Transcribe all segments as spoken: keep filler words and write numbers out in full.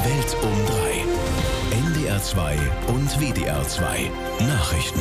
Die Welt um drei. N D R zwei und W D R zwei Nachrichten.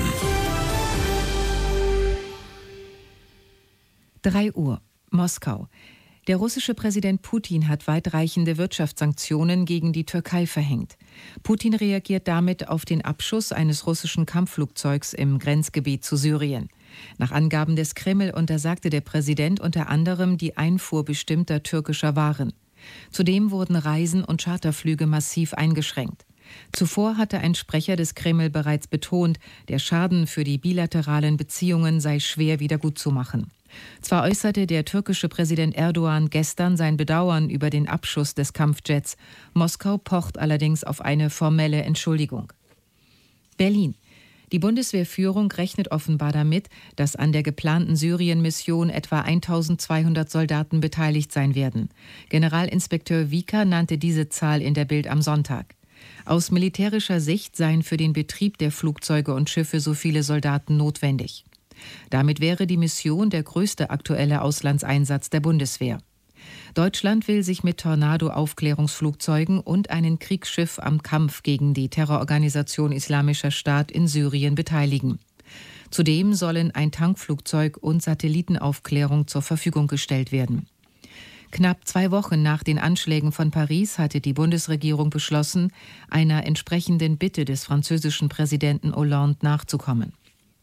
drei Uhr, Moskau. Der russische Präsident Putin hat weitreichende Wirtschaftssanktionen gegen die Türkei verhängt. Putin reagiert damit auf den Abschuss eines russischen Kampfflugzeugs im Grenzgebiet zu Syrien. Nach Angaben des Kreml untersagte der Präsident unter anderem die Einfuhr bestimmter türkischer Waren. Zudem wurden Reisen und Charterflüge massiv eingeschränkt. Zuvor hatte ein Sprecher des Kreml bereits betont, der Schaden für die bilateralen Beziehungen sei schwer wiedergutzumachen. Zwar äußerte der türkische Präsident Erdogan gestern sein Bedauern über den Abschuss des Kampfjets. Moskau pocht allerdings auf eine formelle Entschuldigung. Berlin. Die Bundeswehrführung rechnet offenbar damit, dass an der geplanten Syrien-Mission etwa eintausendzweihundert Soldaten beteiligt sein werden. Generalinspekteur Wieker nannte diese Zahl in der Bild am Sonntag. Aus militärischer Sicht seien für den Betrieb der Flugzeuge und Schiffe so viele Soldaten notwendig. Damit wäre die Mission der größte aktuelle Auslandseinsatz der Bundeswehr. Deutschland will sich mit Tornado-Aufklärungsflugzeugen und einem Kriegsschiff am Kampf gegen die Terrororganisation Islamischer Staat in Syrien beteiligen. Zudem sollen ein Tankflugzeug und Satellitenaufklärung zur Verfügung gestellt werden. Knapp zwei Wochen nach den Anschlägen von Paris hatte die Bundesregierung beschlossen, einer entsprechenden Bitte des französischen Präsidenten Hollande nachzukommen.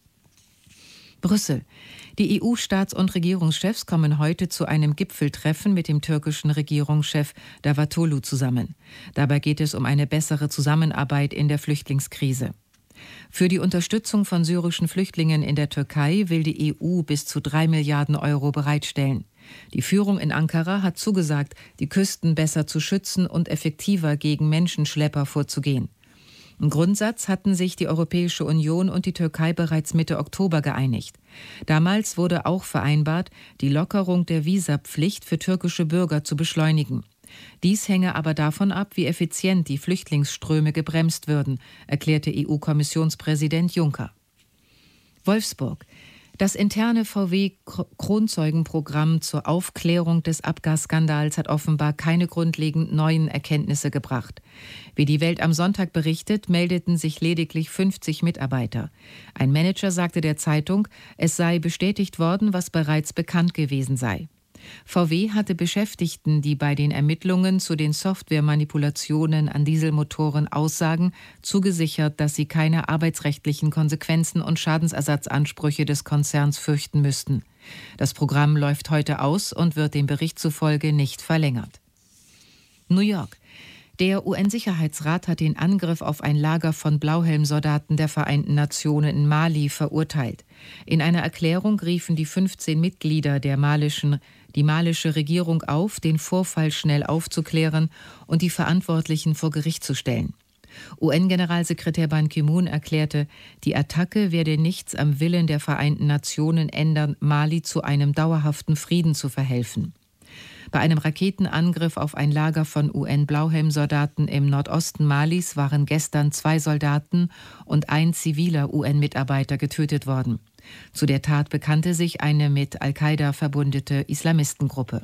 Brüssel. Die E U-Staats- und Regierungschefs kommen heute zu einem Gipfeltreffen mit dem türkischen Regierungschef Davutoglu zusammen. Dabei geht es um eine bessere Zusammenarbeit in der Flüchtlingskrise. Für die Unterstützung von syrischen Flüchtlingen in der Türkei will die E U bis zu drei Milliarden Euro bereitstellen. Die Führung in Ankara hat zugesagt, die Küsten besser zu schützen und effektiver gegen Menschenschlepper vorzugehen. Im Grundsatz hatten sich die Europäische Union und die Türkei bereits Mitte Oktober geeinigt. Damals wurde auch vereinbart, die Lockerung der Visapflicht für türkische Bürger zu beschleunigen. Dies hänge aber davon ab, wie effizient die Flüchtlingsströme gebremst würden, erklärte E U-Kommissionspräsident Juncker. Wolfsburg. Das interne V W-Kronzeugenprogramm zur Aufklärung des Abgasskandals hat offenbar keine grundlegend neuen Erkenntnisse gebracht. Wie die Welt am Sonntag berichtet, meldeten sich lediglich fünfzig Mitarbeiter. Ein Manager sagte der Zeitung, es sei bestätigt worden, was bereits bekannt gewesen sei. V W hatte Beschäftigten, die bei den Ermittlungen zu den Softwaremanipulationen an Dieselmotoren aussagen, zugesichert, dass sie keine arbeitsrechtlichen Konsequenzen und Schadensersatzansprüche des Konzerns fürchten müssten. Das Programm läuft heute aus und wird dem Bericht zufolge nicht verlängert. New York. Der U N-Sicherheitsrat hat den Angriff auf ein Lager von Blauhelmsoldaten der Vereinten Nationen in Mali verurteilt. In einer Erklärung riefen die fünfzehn Mitglieder der malischen, die malische Regierung auf, den Vorfall schnell aufzuklären und die Verantwortlichen vor Gericht zu stellen. U N-Generalsekretär Ban Ki-moon erklärte, die Attacke werde nichts am Willen der Vereinten Nationen ändern, Mali zu einem dauerhaften Frieden zu verhelfen. Bei einem Raketenangriff auf ein Lager von U N-Blauhelmsoldaten im Nordosten Malis waren gestern zwei Soldaten und ein ziviler U N-Mitarbeiter getötet worden. Zu der Tat bekannte sich eine mit Al-Qaida verbundene Islamistengruppe.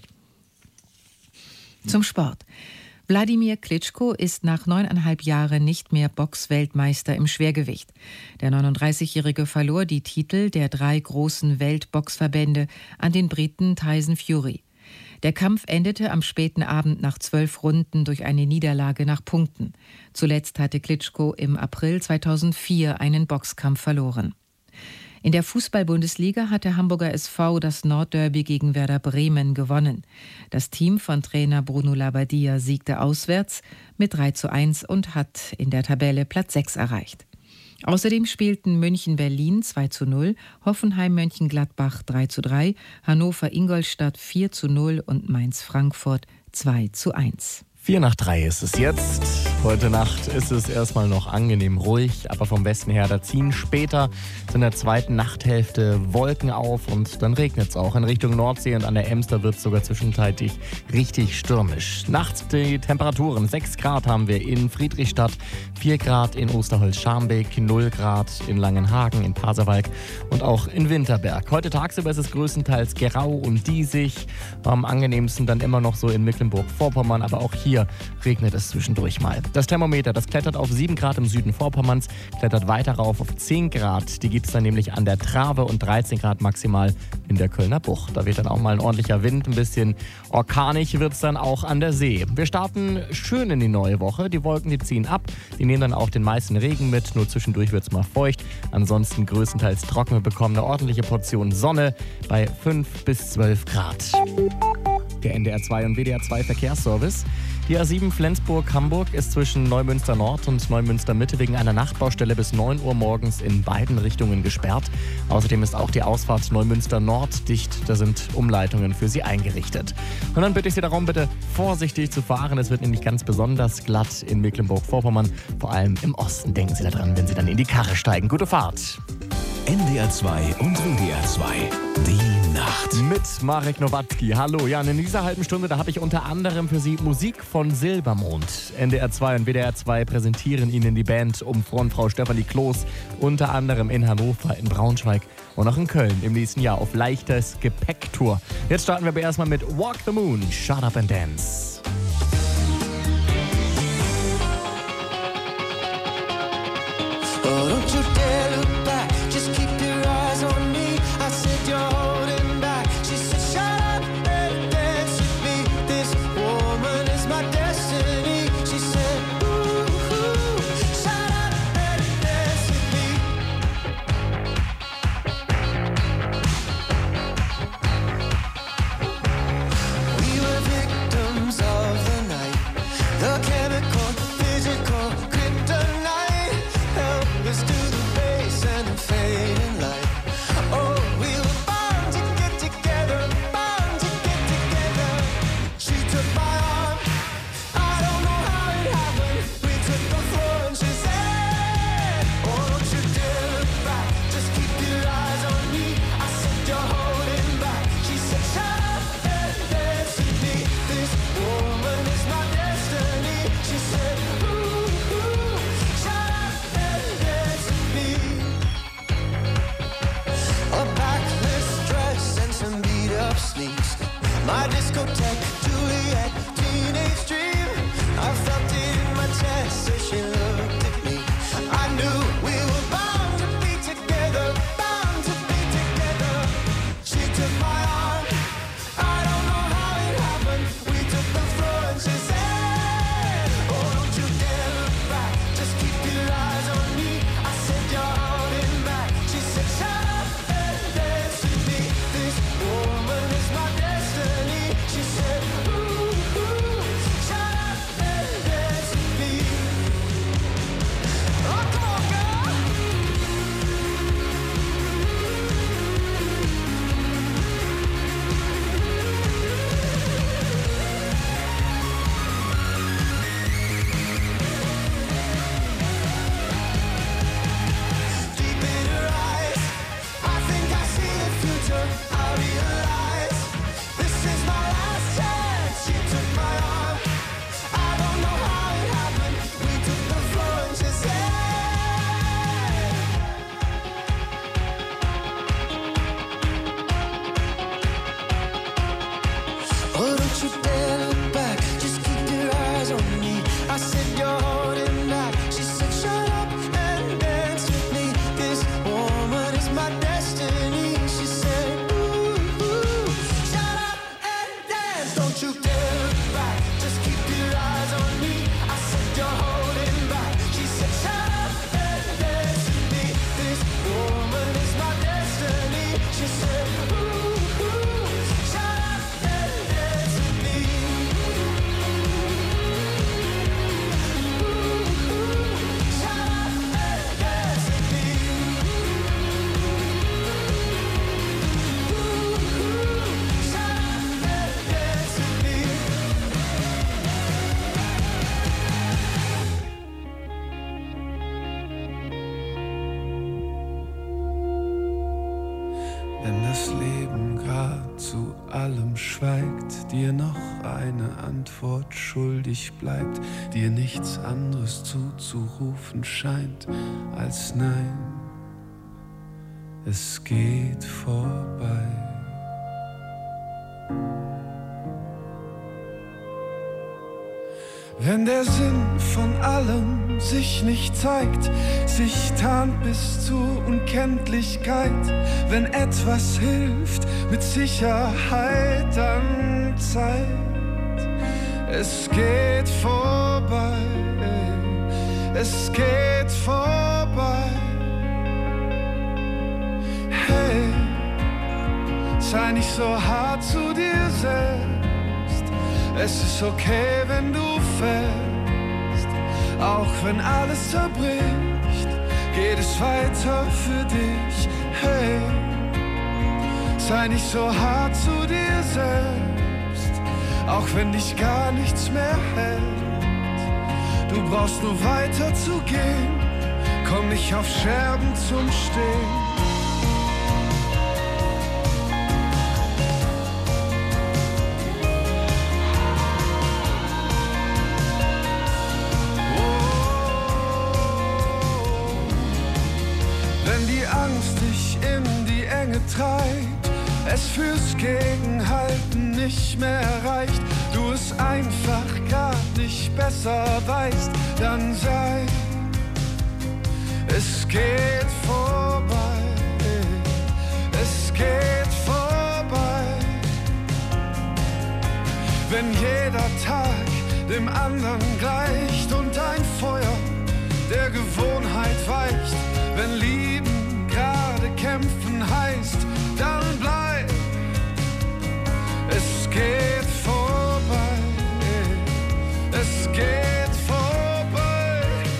Zum Sport. Wladimir Klitschko ist nach neuneinhalb Jahren nicht mehr Boxweltmeister im Schwergewicht. Der neununddreißigjährige verlor die Titel der drei großen Weltboxverbände an den Briten Tyson Fury. Der Kampf endete am späten Abend nach zwölf Runden durch eine Niederlage nach Punkten. Zuletzt hatte Klitschko im April zweitausendvier einen Boxkampf verloren. In der Fußball-Bundesliga hat der Hamburger S V das Nordderby gegen Werder Bremen gewonnen. Das Team von Trainer Bruno Labbadia siegte auswärts mit drei zu eins und hat in der Tabelle Platz sechs erreicht. Außerdem spielten München-Berlin zwei zu null, Hoffenheim-Mönchengladbach drei zu drei, Hannover-Ingolstadt vier zu null und Mainz-Frankfurt zwei zu eins. Vier nach drei ist es jetzt. Heute Nacht ist es erstmal noch angenehm ruhig, aber vom Westen her, da ziehen später in der zweiten Nachthälfte Wolken auf und dann regnet es auch. In Richtung Nordsee und an der Ems, da wird es sogar zwischenzeitlich richtig stürmisch. Nachts die Temperaturen, sechs Grad haben wir in Friedrichstadt, vier Grad in Osterholz-Scharmbeek, null Grad in Langenhagen, in Pasewalk und auch in Winterberg. Heute tagsüber ist es größtenteils grau und diesig, am angenehmsten dann immer noch so in Mecklenburg-Vorpommern, aber auch hier regnet es zwischendurch mal. Das Thermometer, das klettert auf sieben Grad im Süden Vorpommerns, klettert weiter rauf auf zehn Grad. Die gibt es dann nämlich an der Trave und dreizehn Grad maximal in der Kölner Bucht. Da weht dann auch mal ein ordentlicher Wind, ein bisschen orkanisch wird es dann auch an der See. Wir starten schön in die neue Woche. Die Wolken, die ziehen ab, die nehmen dann auch den meisten Regen mit. Nur zwischendurch wird es mal feucht. Ansonsten größtenteils trocken. Wir bekommen eine ordentliche Portion Sonne bei fünf bis zwölf Grad. Der N D R zwei und W D R zwei Verkehrsservice. Die A sieben Flensburg-Hamburg ist zwischen Neumünster Nord und Neumünster Mitte wegen einer Nachtbaustelle bis neun Uhr morgens in beiden Richtungen gesperrt. Außerdem ist auch die Ausfahrt Neumünster Nord dicht. Da sind Umleitungen für Sie eingerichtet. Und dann bitte ich Sie darum, bitte vorsichtig zu fahren. Es wird nämlich ganz besonders glatt in Mecklenburg-Vorpommern, vor allem im Osten. Denken Sie daran, wenn Sie dann in die Karre steigen. Gute Fahrt! N D R zwei und W D R zwei. Die Nacht. Mit Marek Nowatzki. Hallo. Ja, in dieser halben Stunde, da habe ich unter anderem für Sie Musik von Silbermond. N D R zwei und W D R zwei präsentieren Ihnen die Band um Frontfrau Stefanie Kloß. Unter anderem in Hannover, in Braunschweig und auch in Köln im nächsten Jahr auf leichtes Gepäcktour. Jetzt starten wir aber erstmal mit Walk the Moon, Shut Up and Dance. Destiny. schweigt, dir noch eine Antwort schuldig bleibt, dir nichts anderes zuzurufen scheint als nein, es geht vorbei. Wenn der Sinn von allem sich nicht zeigt, sich tarnt bis zur Unkenntlichkeit, wenn etwas hilft, mit Sicherheit, dann Zeit. Es geht vorbei, es geht vorbei. Hey, sei nicht so hart zu dir selbst. Es ist okay, wenn du fällst, auch wenn alles zerbricht, geht es weiter für dich. Hey, sei nicht so hart zu dir selbst, auch wenn dich gar nichts mehr hält. Du brauchst nur weiter zu gehen, komm nicht auf Scherben zum Stehen. Treibt, es fürs Gegenhalten nicht mehr reicht, du es einfach grad nicht besser weißt, dann sei, es geht vorbei, es geht vorbei. Wenn jeder Tag dem anderen gleicht und ein Feuer der Gewohnheit weicht, wenn Lieben gerade kämpfen heißt, dann bleib, es geht vorbei, es geht vorbei.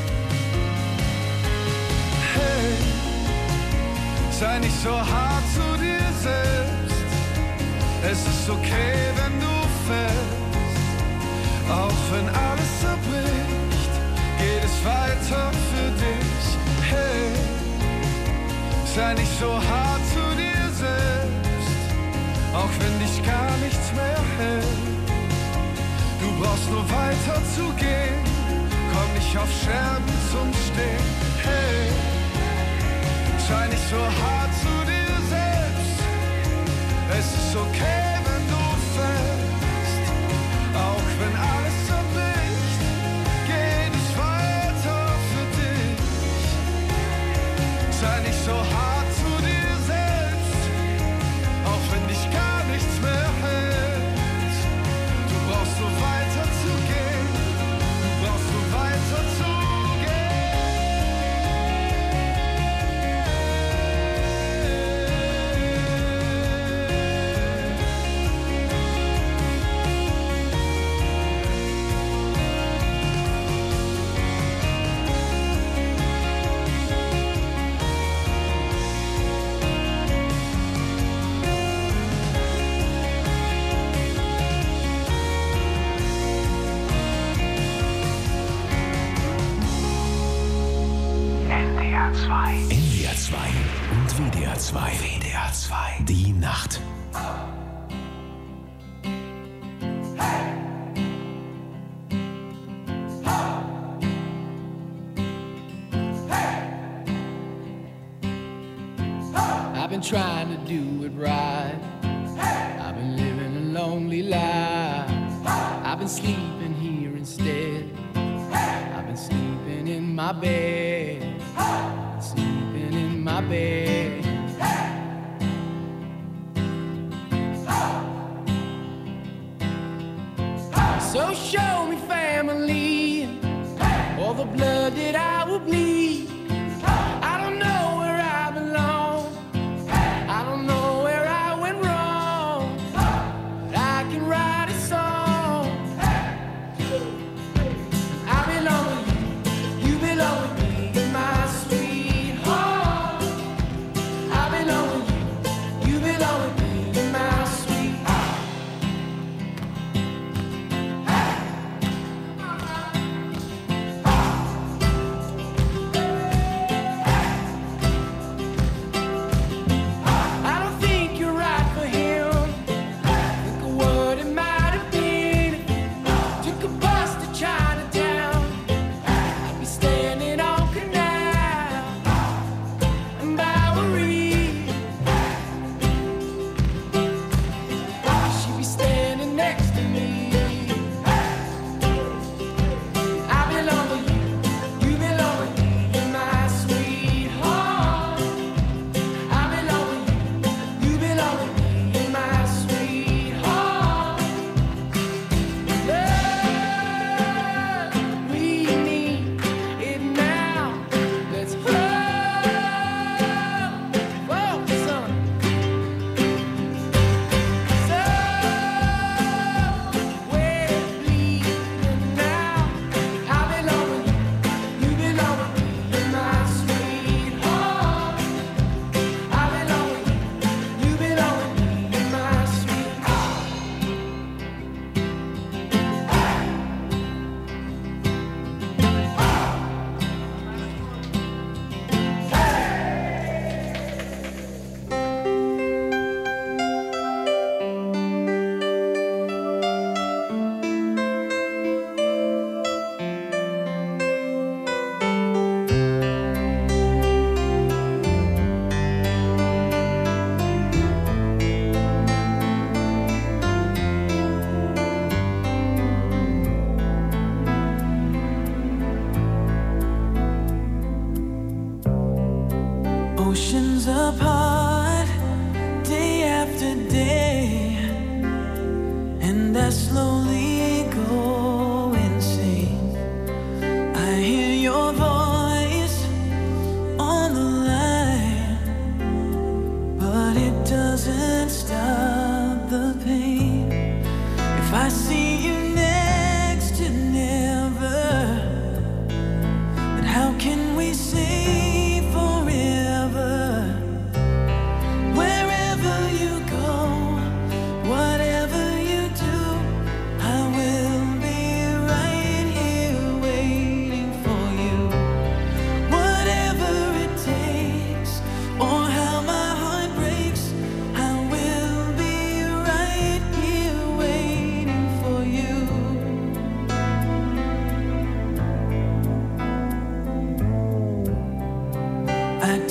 Hey, sei nicht so hart zu dir selbst, es ist okay, wenn du fällst, auch wenn alles zerbricht, geht es weiter für dich. Hey, sei nicht so hart zu dir selbst, auch wenn dich gar nichts mehr hält. Du brauchst nur weiter zu gehen, komm nicht auf Scherben zum Stehen. Hey, sei nicht so hart zu dir selbst, es ist okay, wenn du fällst, auch wenn alles zerbricht, geht es weiter für dich. Sei nicht so hart zu dir selbst, auch wenn dich gar nichts mehr hält. Du brauchst nur weiter zu gehen, du brauchst nur weiter zu N D R zwei und W D R zwei. W D R zwei. Die Nacht. I've been trying to do it right. I've been living a lonely life. I've been sleeping here instead. I've been sleeping in my bed. Sleeping in my bed. So show me family, all the blood that I will bleed. I don't know where I belong. I don't know where I went wrong. But I can write a song. I belong with you, you belong with me, my sweetheart.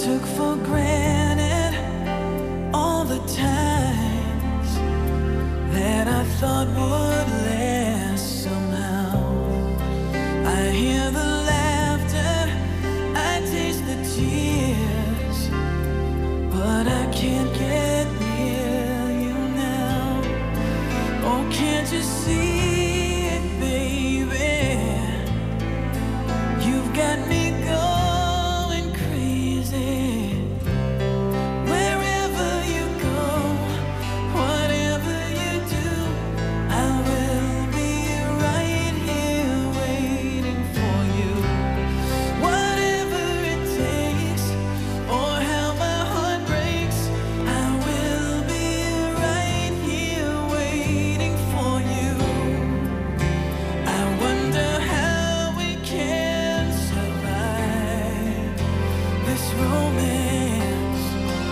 took for granted all the times that I thought would last somehow. I hear the laughter, I taste the tears, but I can't get near you now. Oh, can't you see it, baby? You've got me going crazy. Wherever you go, whatever you do, I will be right here waiting for you. Whatever it takes, or how my heart breaks, I will be right here waiting for you. I wonder how we can survive this romance,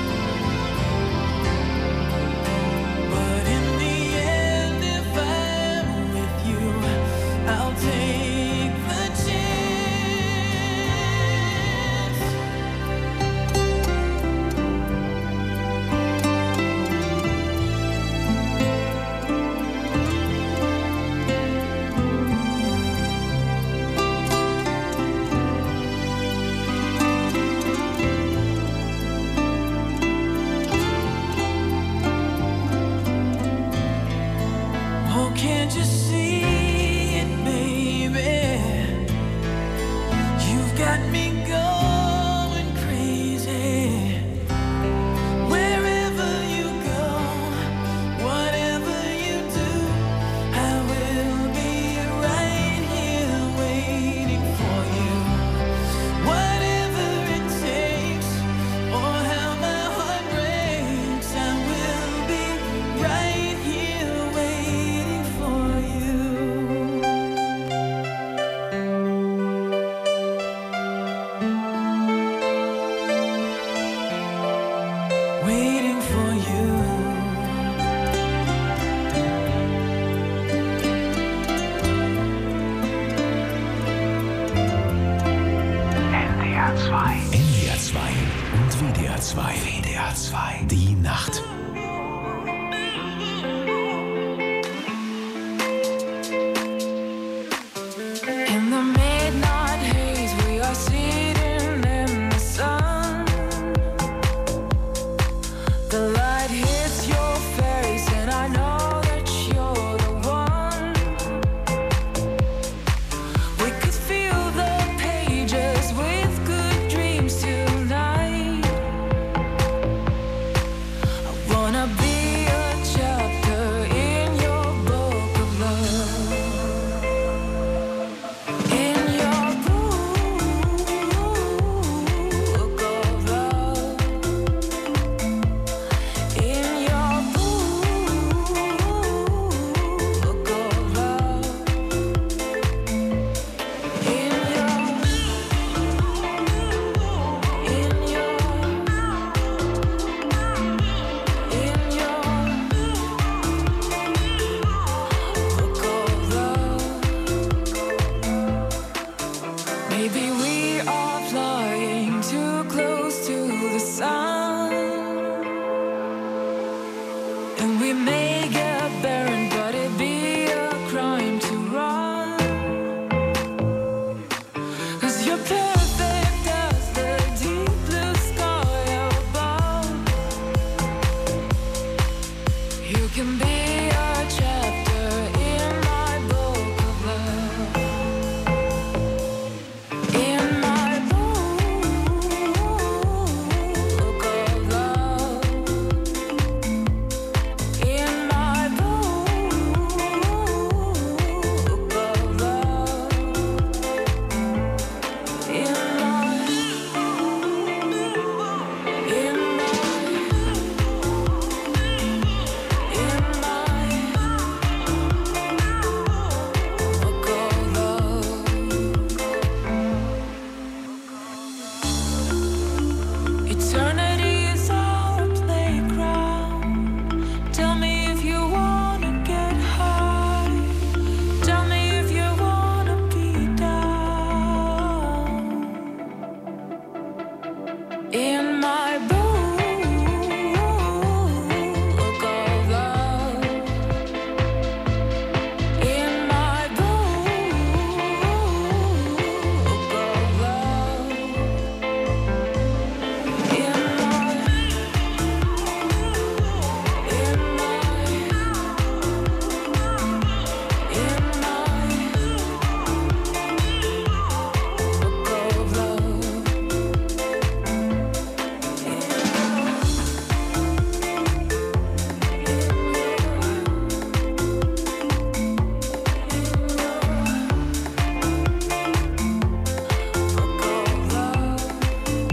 but in the end, if I'm with you, I'll take the chance. Oh, can't you see it, baby? You've got me going crazy. Wherever you go, whatever you do, I will be right here waiting for you. Whatever it takes, or how my heart breaks, I will be right here waiting for you. Waiting for you. N D R zwei. N D R zwei und W D R zwei. W D R zwei. Die Nacht. In the midnight haze, we are sitting in the sun. The light hits your face, and I know that you're the one. We could fill the pages with good dreams tonight. I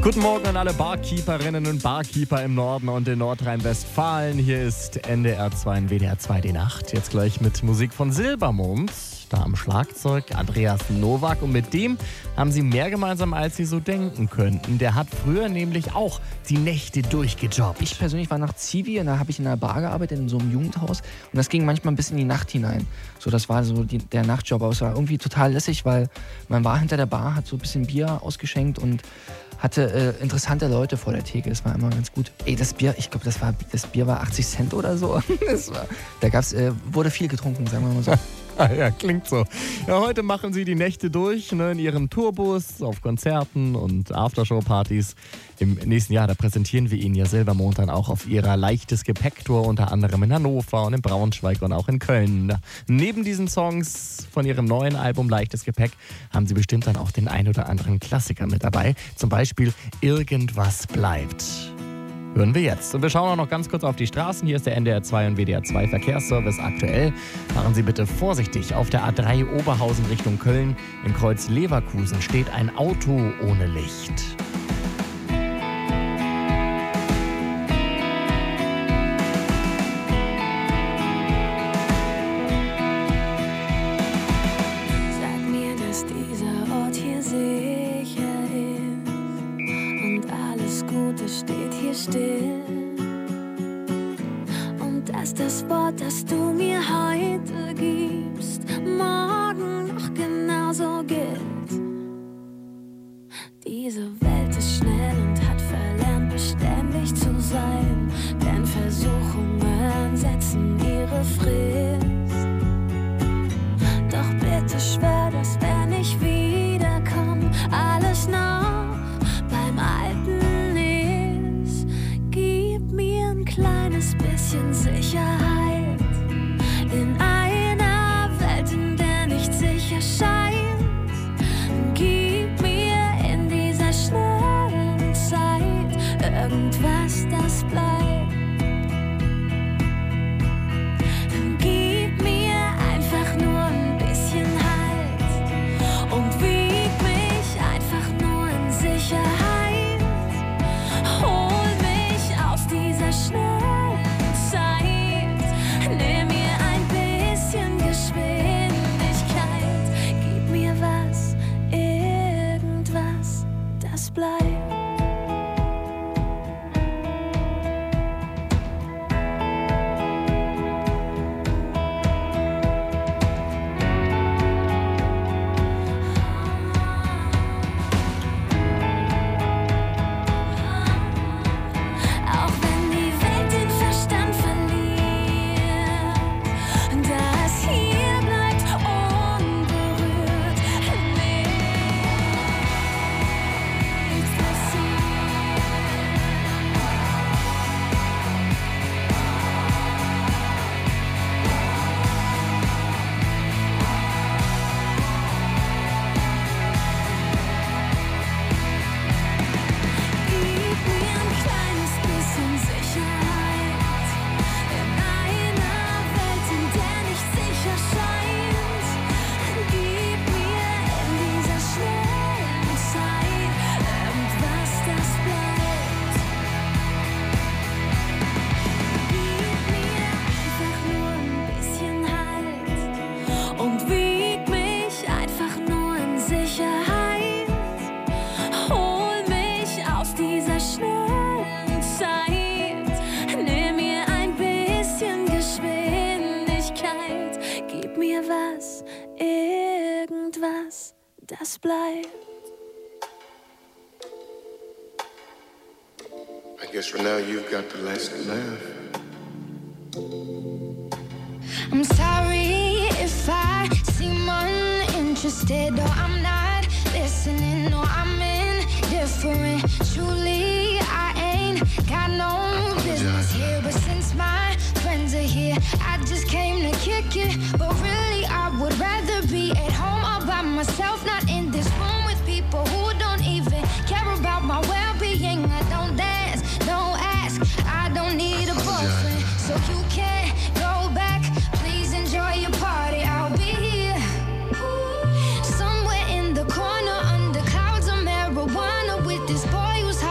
Guten Morgen an alle Barkeeperinnen und Barkeeper im Norden und in Nordrhein-Westfalen. Hier ist N D R zwei und W D R zwei die Nacht. Jetzt gleich mit Musik von Silbermond. Da am Schlagzeug Andreas Nowak. Und mit dem haben sie mehr gemeinsam, als sie so denken könnten. Der hat früher nämlich auch die Nächte durchgejobbt. Ich persönlich war nach Zivi und da habe ich in einer Bar gearbeitet, in so einem Jugendhaus. Und das ging manchmal ein bisschen in die Nacht hinein. So, das war so die, der Nachtjob. Aber es war irgendwie total lässig, weil man war hinter der Bar, hat so ein bisschen Bier ausgeschenkt und hatte äh, interessante Leute vor der Theke. Das war immer ganz gut. Ey, das Bier, ich glaube, das, war, das Bier war achtzig Cent oder so. Das war, da gab's, äh, wurde viel getrunken, sagen wir mal so. Ja, klingt so. Ja, heute machen sie die Nächte durch, ne, in ihrem Tourbus, auf Konzerten und Aftershow-Partys. Im nächsten Jahr, da präsentieren wir Ihnen ja Silbermond dann auch auf ihrer Leichtes Gepäck-Tour, unter anderem in Hannover und in Braunschweig und auch in Köln. Neben diesen Songs von ihrem neuen Album Leichtes Gepäck haben sie bestimmt dann auch den ein oder anderen Klassiker mit dabei. Zum Beispiel Irgendwas bleibt. Hören wir jetzt. Und wir schauen auch noch ganz kurz auf die Straßen. Hier ist der N D R zwei und W D R zwei Verkehrsservice aktuell. Fahren Sie bitte vorsichtig. Auf der A drei Oberhausen Richtung Köln im Kreuz Leverkusen steht ein Auto ohne Licht. Sag mir, dass dieser Ort hier sicher ist und alles Gute steht hier still und dass das Wort, das du mir heute gibst, morgen noch genauso gilt. Diese Welt ist schnell und hat verlernt, beständig zu sein, denn Versuchungen setzen ihre Frist. Doch bitte schwör, dass wenn ich wiederkomme, alles noch beim Alten ist. Gib mir ein kleines bisschen Sicherheit in einer Welt, in der nicht sicher scheint. Gib mir in dieser schnellen Zeit irgendwas, das bleibt. Gib mir einfach nur ein bisschen Halt und wieg mich einfach nur in Sicherheit. Hol mich aus dieser schnellen Zeit. Nimm mir ein bisschen Geschwindigkeit. Gib mir was, irgendwas, das bleibt. Auch wenn die Welt den Verstand verliert, das hier bleibt unberührt. Nichts passiert. Gib mir ein kleines bisschen Sicherheit in einer Welt, in der nicht sicher scheint. Gib mir in dieser schnellen Zeit irgendwas, das bleibt. Gib mir einfach nur ein bisschen Halt und wieg mich einfach nur in Sicherheit. Hol mich aus dieser schnellen Zeit. Nimm mir ein bisschen Geschwindigkeit. Gib mir was, irgendwas, das bleibt. I guess for now you've got the last laugh. I'm sorry if I seem uninterested or I'm not listening or I'm indifferent. Truly, I ain't got no business here, but since my friends are here, I just came to kick it. But really, I would rather be at home all by myself, not in this room with people who don't even care about my well-being. I don't dance, don't ask, I don't need a boyfriend, so you can't go back. Please enjoy your party. I'll be here somewhere in the corner under clouds of marijuana with this boy who's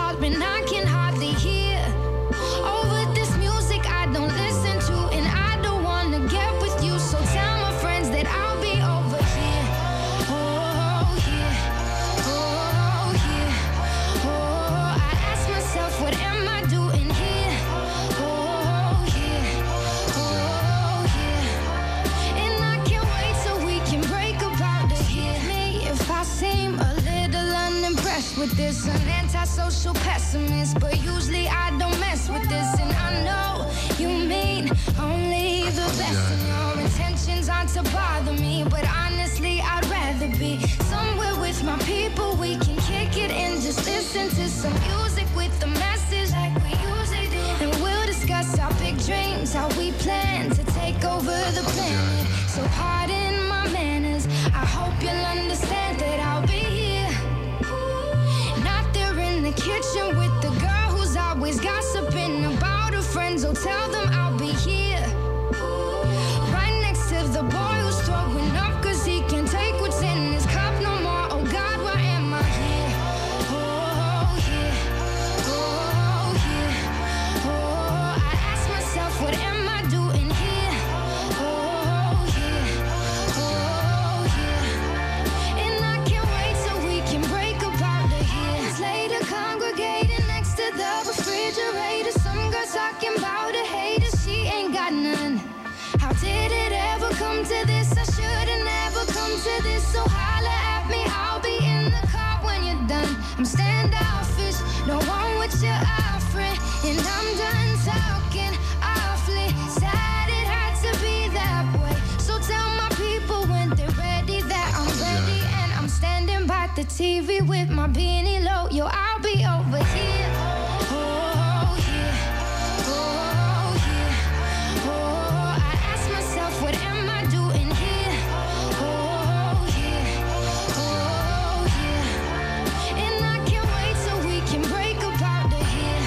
with this. An antisocial pessimist, but usually I don't mess with this. And I know you mean only the best. And your intentions aren't to bother me, but honestly I'd rather be somewhere with my people. We can kick it and just listen to some music with the message like we usually do. And we'll discuss our big dreams, how we plan to take over the planet. So pardon my manners, I hope you'll understand that I'll be here. Not there in the kitchen with the girl who's always gossiping about her friends. Oh, tell them I'll be here. Right next to the boy who's throwing up cause he can't take what's in his cup no more. Oh God, why am I here? Oh yeah, oh yeah, oh, I ask myself, what am I doing here? Oh yeah, oh yeah, and I can't wait till we can break apart the years later, congregating next to the refrigerator. Some girl talking about a hater, she ain't got none. How did it ever come to this? I should've never come to this. So holla at me, I'll be in the car when you're done. I'm standoffish, no one with your offering, and I'm done talking awfully. Sad it had to be that way. So tell my people when they're ready that I'm ready, and I'm standing by the T V with my beanie low. Yo, I'll be over here. Oh yeah, oh yeah, oh, I ask myself, what am I doing here? Oh yeah, oh yeah, and I can't wait till we can break apart the year.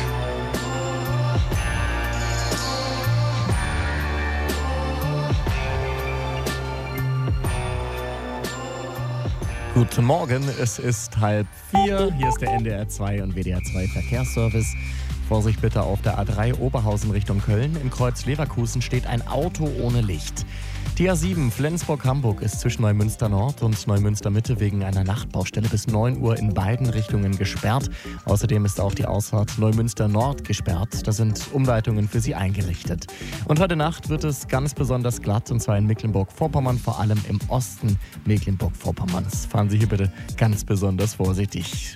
Guten Morgen, es ist halb vier. Hier ist der N D R zwei und W D R zwei Verkehrsservice. Vorsicht bitte auf der A drei Oberhausen Richtung Köln. Im Kreuz Leverkusen steht ein Auto ohne Licht. Die A sieben Flensburg-Hamburg ist zwischen Neumünster Nord und Neumünster Mitte wegen einer Nachtbaustelle bis neun Uhr in beiden Richtungen gesperrt. Außerdem ist auch die Ausfahrt Neumünster Nord gesperrt. Da sind Umleitungen für Sie eingerichtet. Und heute Nacht wird es ganz besonders glatt, und zwar in Mecklenburg-Vorpommern, vor allem im Osten Mecklenburg-Vorpommerns. Fahren Sie hier bitte ganz besonders vorsichtig.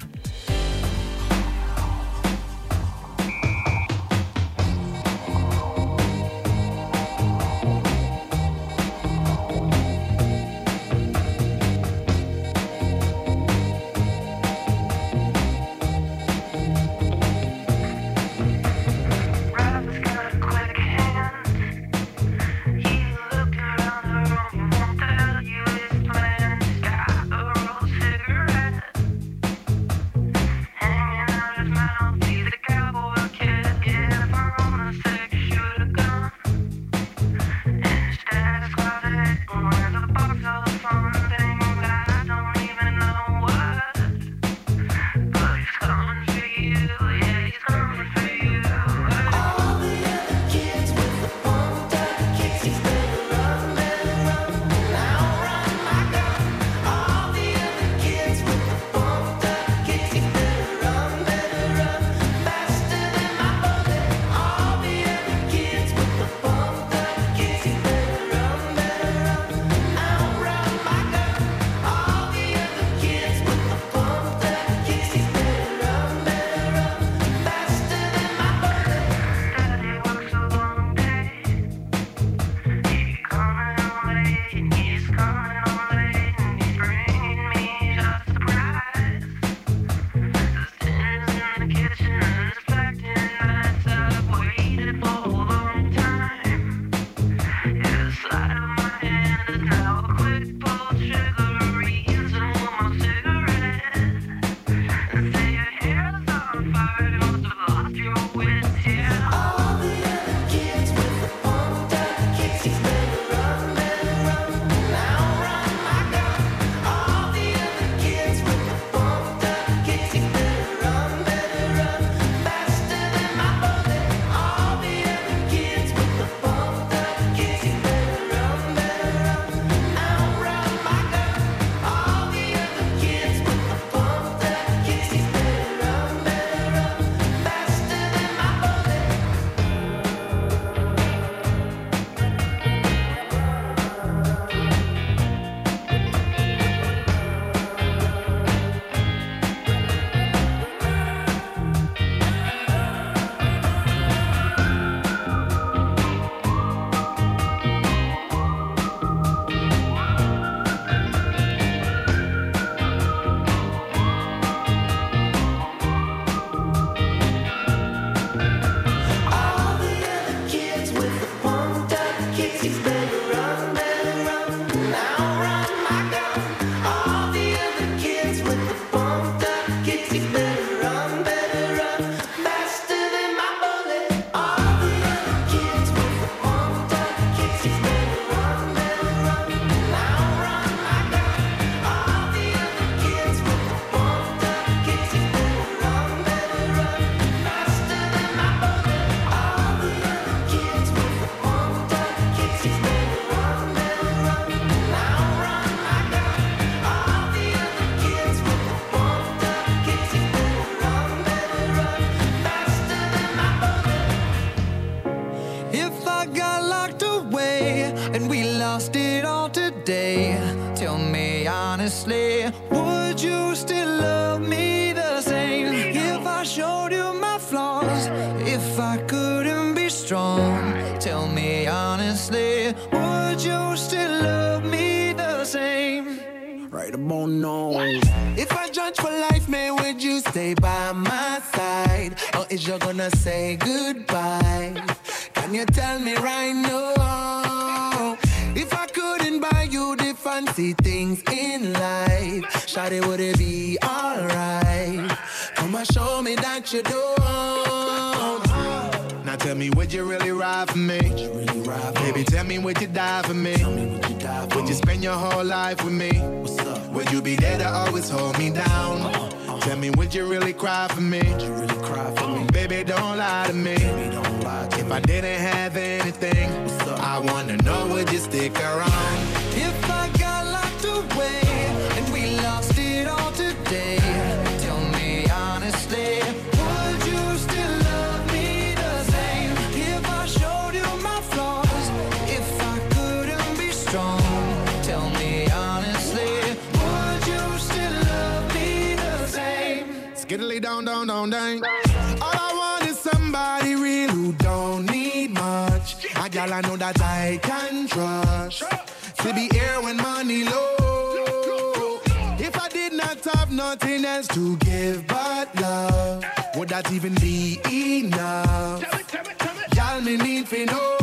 oh no. If I judge for life, man, would you stay by my side? Or is you gonna say goodbye? Can you tell me right now? If I couldn't buy you the fancy things in life, shawty, would it be alright? Come and show me that you don't. Now tell me, would you really ride for me? Really ride for Baby, me? Tell me, would you die for me? me would you, die for would you spend your whole life with me? What's up? Would you be there to always hold me down? Uh-huh, uh-huh. Tell me, would you really cry for me? Would you really cry for me? Baby, don't lie to me. Baby, don't lie to if me. I didn't have anything, I wanna know, would you stick around? If I got locked away and we lost it all today, tell me honestly, would you still love me the same? If I showed you my flaws, if I couldn't be strong, tell me honestly, would you still love me the same? Skiddly down, down, down, down. All I want is somebody real who don't need much. A gal I know that I can trust, to be here when money low. If I did not have nothing else to give but love, would that even be enough? Y'all me need to know.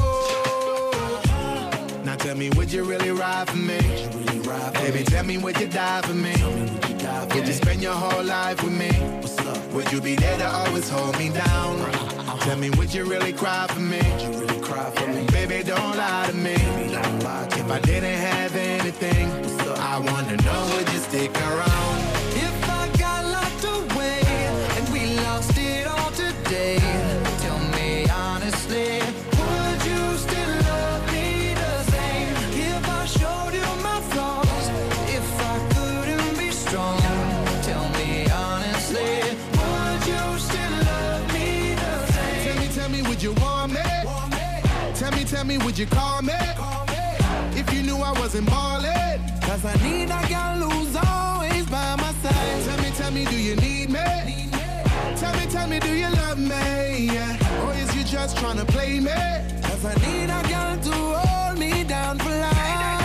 Now tell me, would you really ride for me? Really ride for Baby, me? Tell me, would you die for me? Would you, die for would you spend your whole life with me? What's up? Would you be there to always hold me down? Uh-huh. Tell me, would you really cry for me? Would you really cry for me? Baby, don't lie to me. Baby, don't lie to if me. I didn't have anything, I wanna know, would you stick around? If I got locked away and we lost it all today, tell me honestly, would you still love me the same? If I showed you my flaws, if I couldn't be strong, tell me honestly, would you still love me the same? Tell me, tell me, would you want me? Want me? Tell me, tell me, would you call me? Call me. If you knew I wasn't ballin', cause I need a girl who's always by my side. Tell me, tell me, do you need me? Need me. Tell me, tell me, do you love me? Yeah. Or is you just tryna play me? Cause I need a girl to hold me down for life.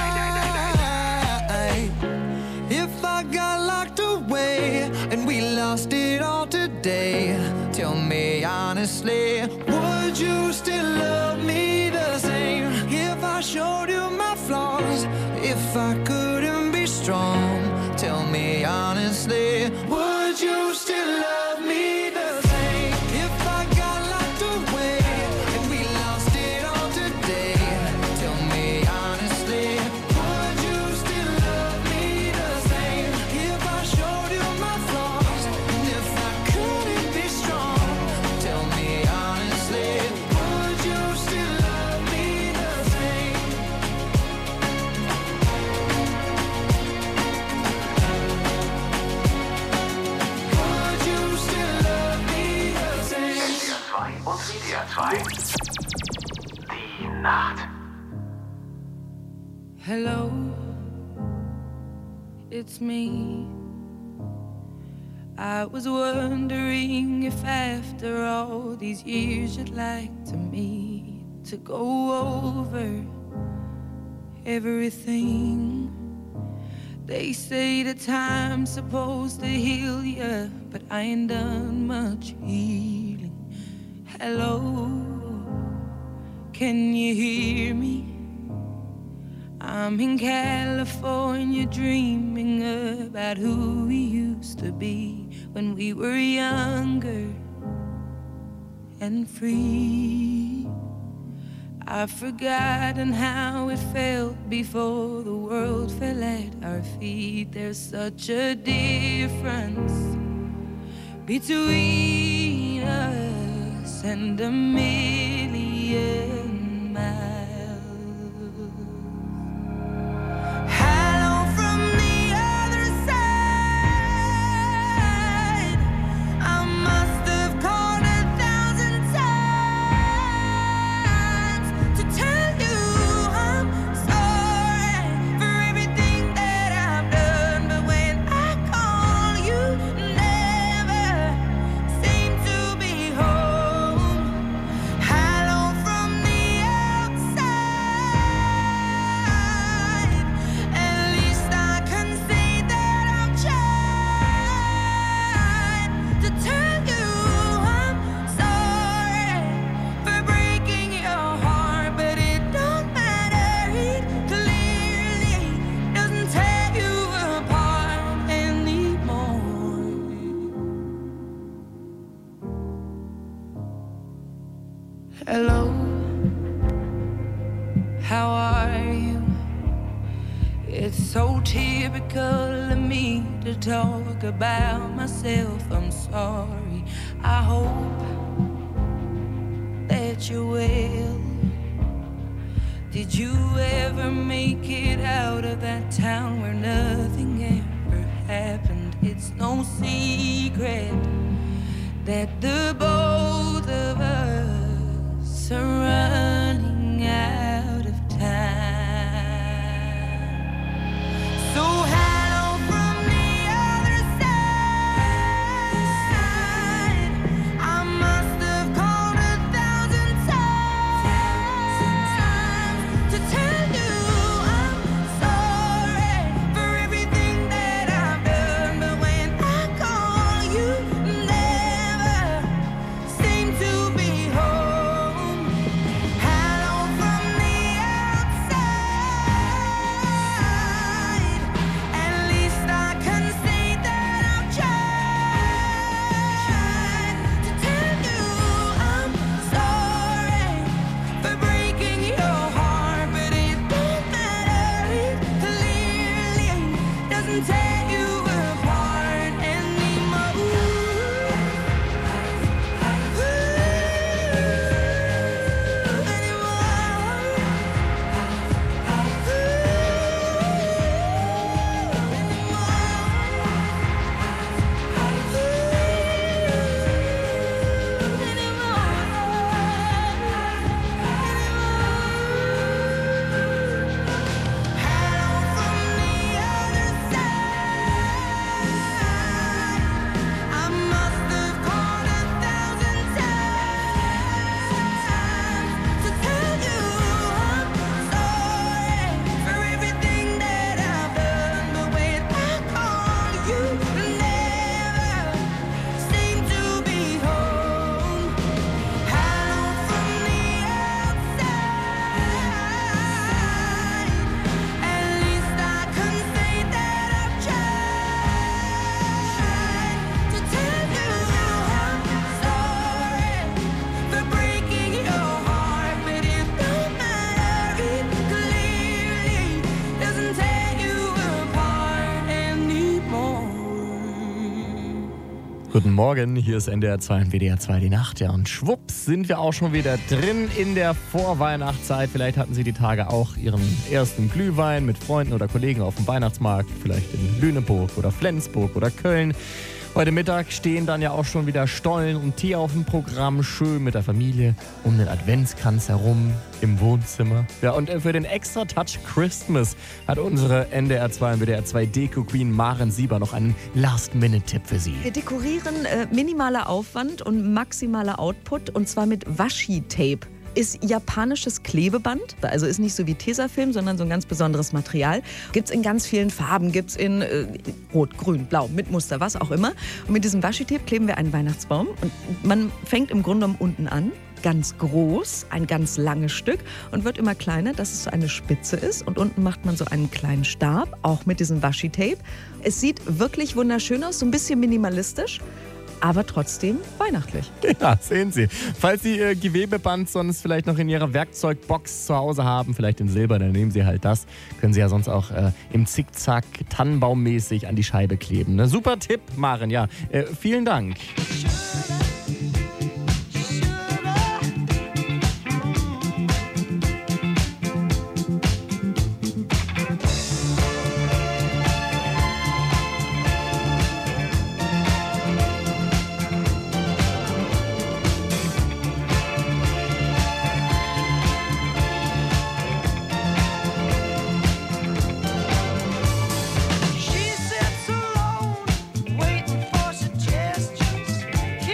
If I got locked away and we lost it all today, tell me honestly, would you still love me the same? If I showed you my flaws, if I couldn't be strong, tell me honestly, would you still love me the same? If I got locked away and we lost it all today, tell me honestly, would you still love me the same? If I showed you my flaws, and if I couldn't be strong, tell me honestly, would you still love me the same? Would you still love me the same? W D R zwei und W D R zwei. Die Nacht. Hello, it's me. I was wondering if after all these years you'd like to meet to go over everything. They say the time's supposed to heal ya, but I ain't done much healing. Hello, can you hear me? I'm in California dreaming about who we used to be when we were younger and free. I've forgotten how it felt before the world fell at our feet. There's such a difference between us and a million miles. Hello from the other side. I must have called a thousand times to tell you I'm sorry for everything that I've done. But when I call, you never seem to be home. Hello from the outside. Hello, how are you? It's so typical of me to talk about myself. I'm sorry. I hope that you're well. Did you ever make it out of that town where nothing ever happened? It's no secret that the both of us are running out of time. So hello from the other side. I must have called a thousand times to tell you I'm sorry for everything that I've done. But when I call, you never seem to be home. Hello from the outside. At least I can say that I've tried to tell you I'm sorry for breaking your heart. But it don't matter, it clearly doesn't tear you apart anymore. I must have called a thousand times to tell you I'm sorry for everything that I've done. But when I call, you never seem to be home. Hello from the outside. At least I can say that I've tried to tell you I'm sorry for breaking your heart. But it don't matter, it clearly doesn't tear you apart anymore. Guten Morgen, hier ist N D R zwei und W D R zwei die Nacht. Ja, und schwupps sind wir auch schon wieder drin in der Vorweihnachtszeit. Vielleicht hatten Sie die Tage auch Ihren ersten Glühwein mit Freunden oder Kollegen auf dem Weihnachtsmarkt, vielleicht in Lüneburg oder Flensburg oder Köln. Heute Mittag stehen dann ja auch schon wieder Stollen und Tee auf dem Programm, schön mit der Familie um den Adventskranz herum im Wohnzimmer. Ja, und für den Extra Touch Christmas hat unsere N D R zwei und W D R zwei Deko-Queen Maren Sieber noch einen Last-Minute-Tipp für Sie. Wir dekorieren äh, minimaler Aufwand und maximaler Output, und zwar mit Washi-Tape. Ist japanisches Klebeband, also ist nicht so wie Tesafilm, sondern so ein ganz besonderes Material. Gibt's in ganz vielen Farben, gibt's in äh, Rot, Grün, Blau, mit Muster, was auch immer. Und mit diesem Washi-Tape kleben wir einen Weihnachtsbaum und man fängt im Grunde genommen unten an, ganz groß, ein ganz langes Stück, und wird immer kleiner, dass es so eine Spitze ist, und unten macht man so einen kleinen Stab, auch mit diesem Washi-Tape. Es sieht wirklich wunderschön aus, so ein bisschen minimalistisch, aber trotzdem weihnachtlich. Ja, sehen Sie. Falls Sie Ihr Gewebeband sonst vielleicht noch in Ihrer Werkzeugbox zu Hause haben, vielleicht in Silber, dann nehmen Sie halt das. Können Sie ja sonst auch äh, im Zickzack tannenbaummäßig an die Scheibe kleben. Ne? Super Tipp, Maren. Ja, äh, vielen Dank. She sits alone, waiting for suggestions.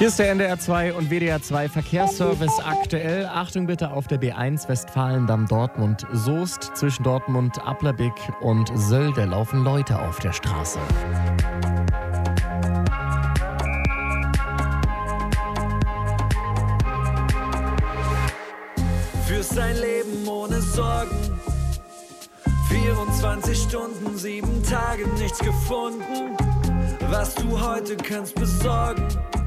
Hier ist der N D R zwei und W D R zwei Verkehrsservice aktuell. Achtung bitte auf der B eins Westfalendamm Dortmund-Soest. Zwischen Dortmund, Applerbeck und Sölde laufen Leute auf der Straße. Führst dein Leben ohne Sorgen. vierundzwanzig Stunden, sieben Tage, nichts gefunden, was du heute kannst besorgen.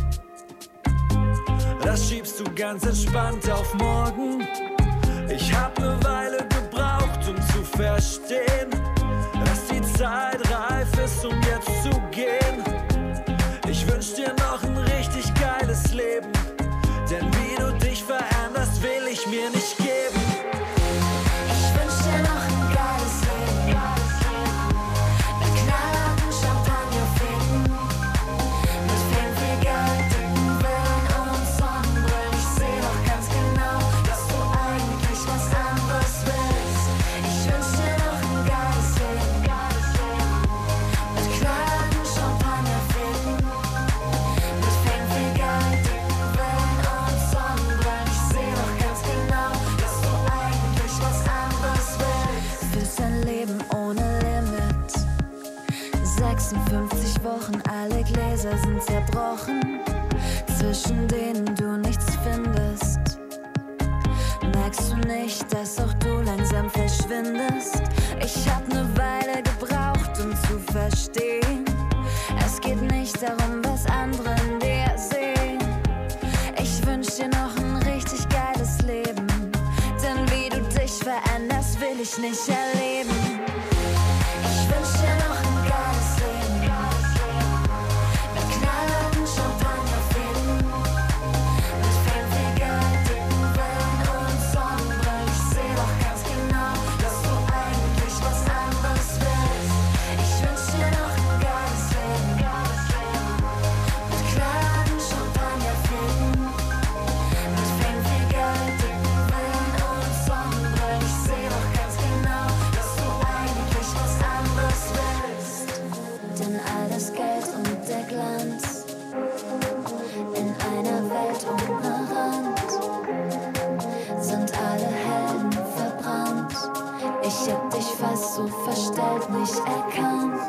Das schiebst du ganz entspannt auf morgen. Ich hab ne Weile gebraucht, um zu verstehen, dass die Zeit reif ist, um jetzt zu gehen. Ich wünsch dir noch ein richtig geiles Leben, denn wie du dich veränderst, will ich mir nicht geben. Ich wünsch dir noch ein geiles Leben, mit knallharten Champagnerfäden, mit viel, viel Geld, dicken Villen und Sonnenbrillen. Ich seh doch ganz genau, dass du eigentlich was anderes willst. Ich wünsch dir noch ein geiles Leben, mit knallharten Champagnerfäden, mit viel, viel Geld, dicken Villen und Sonnenbrillen. Ich seh doch ganz genau, dass du eigentlich was anderes willst. Fühlst dein Leben ohne Limit. sechsundfünfzig Wochen, alle Gläser sind zerbrochen, zwischen denen du nichts findest. Merkst du nicht, dass auch du langsam verschwindest? Ich hab ne Weile gebraucht, um zu verstehen, es geht nicht darum, was andere in dir sehen. Ich wünsch dir noch ein richtig geiles Leben, denn wie du dich veränderst, will ich nicht erleben. Ich wünsch dir noch ein geiles Leben, mit knallharten Champagnerfäden, mit viel, viel Geld, dicken Villen und Sonnenbrillen. Ich seh doch ganz genau, dass du eigentlich was anderes willst. Ich wünsch dir noch ein geiles Leben, mit knallharten Champagnerfäden, mit viel, viel Geld, dicken Villen und Sonnenbrillen. Ich seh doch ganz genau, dass du eigentlich was anderes willst. Denn all das Geld und der Glanz in einer Welt ohne Rand sind alle Helden verbrannt. Ich hab dich fast so verstellt nicht erkannt.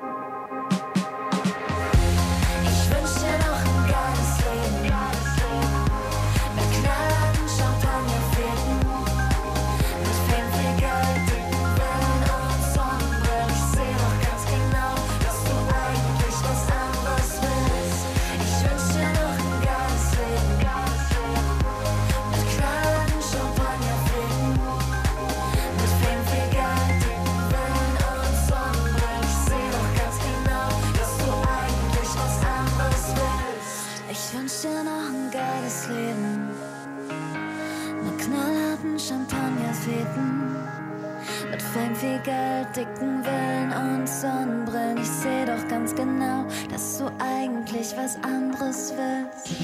Ich wünsch dir noch ein geiles Leben, mit knallharten Champagnerfäden, mit viel, viel Geld, dicken Villen und Sonnenbrillen. Ich seh doch ganz genau, dass du eigentlich was anderes willst. Ich wünsch dir noch ein geiles Leben, mit knallharten Champagnerfäden, mit viel, viel Geld, dicken Villen und Sonnenbrillen. Ich seh doch ganz genau, dass du eigentlich was anderes willst. Ich wünsch dir noch ein geiles Leben, mit knallharten Champagnerfäden, mit Fame, viel Geld, dicken Villen und Sonnenbrillen. Ich seh doch ganz genau, dass du eigentlich was anderes willst.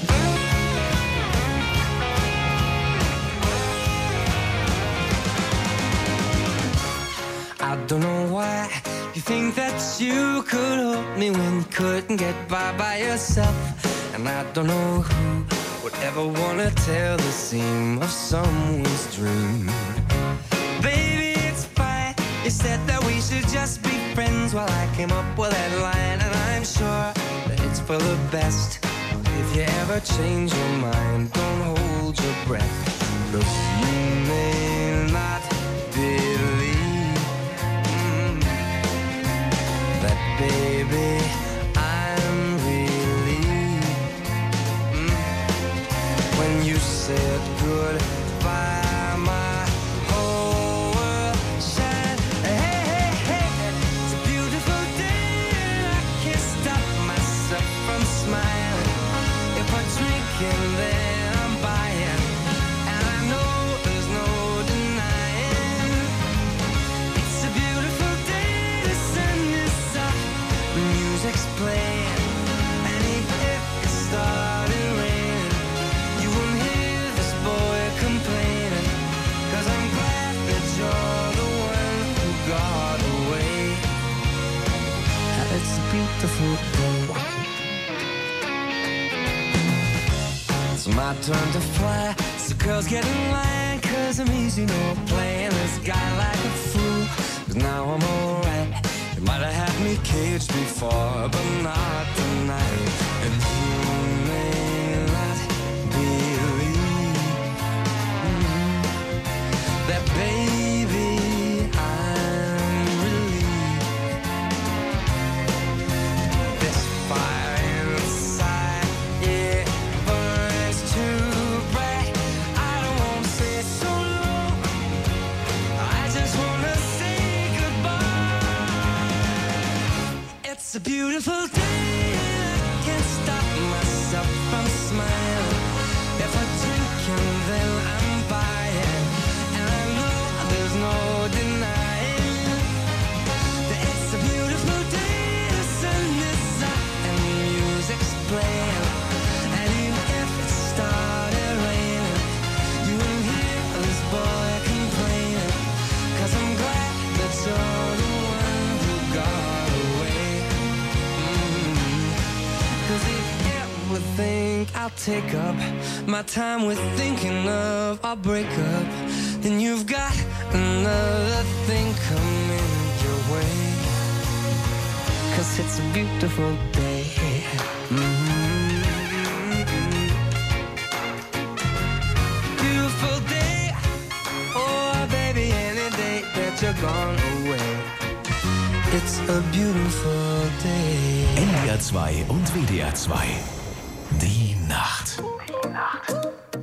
I don't know why you think that you could help me when you couldn't get by by yourself. And I don't know who would ever wanna tell the seam of someone's dream. Baby, it's fine. You said that we should just be friends. Well, I came up with that line, and I'm sure that it's for the best. If you ever change your mind, don't hold your breath. Look, you may not believe mm, that, baby, I'm relieved mm, when you said goodbye. My whole world shined. Hey, hey, hey, it's a beautiful day, and I can't stop myself from smiling. If I drink and then I'm buying, and I know there's no denying. It's a beautiful day, the sun is up, the music's playing, and even if it started raining, you won't hear this boy complain. my turn to fly. So girls get in line, cause I'm easy, no playing this guy like a fool. Cause now I'm alright. You might have had me caged before, but not tonight. And you may not believe mm, that, baby, I'm relieved. This fire inside, it burns too bright. I don't wanna say so long, I just wanna say goodbye. It's a beautiful day, I can't stop myself from smiling. If I drink and then I'm buying, and I know there's no denying that it's a beautiful day. The sun is out and the music's playing, and even if it started raining, you won't hear this boy complaining. Cause I'm glad that you're the one who got away. Mm-hmm. Cause if you ever think I'll take up my time with thinking of our breakup, then you've got another thing coming your way. Cause it's a beautiful day. Mm-hmm. Beautiful day. Oh baby, any day that you're gone away. It's a beautiful day. N D R zwei und W D R zwei. Die Nacht. Die Nacht.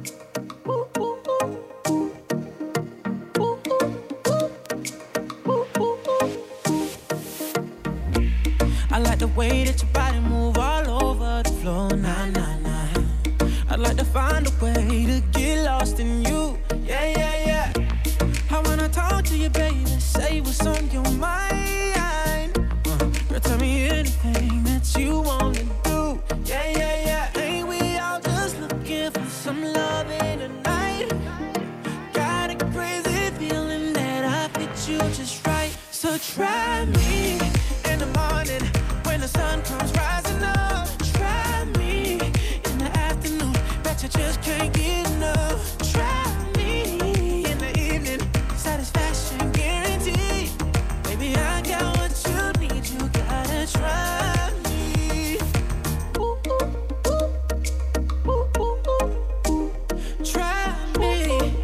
I like the way that your body move all over the floor, nah, nah, nah. I'd like to find a way to get lost in you, yeah, yeah, yeah. I wanna talk to you, baby, say what's on your mind. uh, Girl, tell me anything that you wanna do, yeah, yeah, yeah. Ain't we all just looking for some love in the night? Got a crazy feeling that I fit you just right. So try me in the morning when the sun comes rising up. Try me in the afternoon, bet you just can't get enough. Try me in the evening, satisfaction guaranteed. Baby, I got what you need, you gotta try me. Ooh, ooh, ooh. Ooh, ooh, ooh. Try me.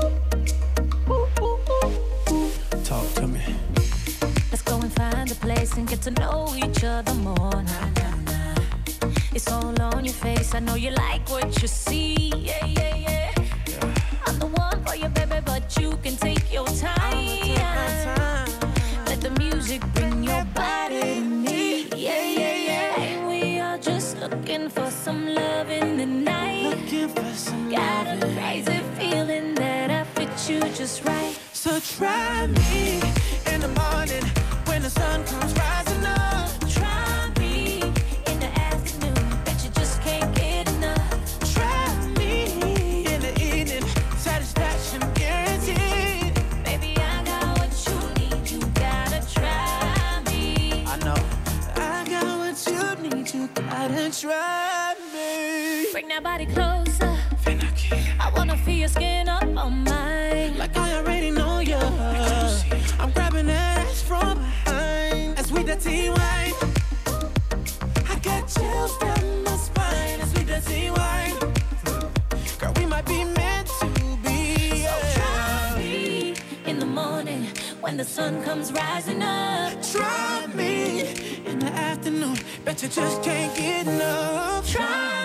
Ooh, ooh, ooh. Talk to me. Let's go and find a place and get to know each other more. Nah, nah, nah. It's all on your face, I know you like what you see. Yeah, yeah, yeah. I'm the one for you, baby, but you can take your time. Let the music bring your body to me. Yeah, yeah, yeah. Ain't we all just looking for some love in the night? Looking for some Got love a in- crazy feeling that I fit you just right. So try me in the morning when the sun comes rising up. Try me in the afternoon, bet you just can't get enough. Try me in the evening, satisfaction guaranteed. Baby, I got what you need, you gotta try me. I know, I got what you need, you gotta try me. Bring that body closer, I wanna feel your skin up on mine. Like I already know you. I'm grabbing that ass from behind. As we dirty wine, I got chills down my spine. As we dirty wine, girl, we might be meant to be. So try me in the morning when the sun comes rising up. Try me in the afternoon, bet you just can't get enough. Try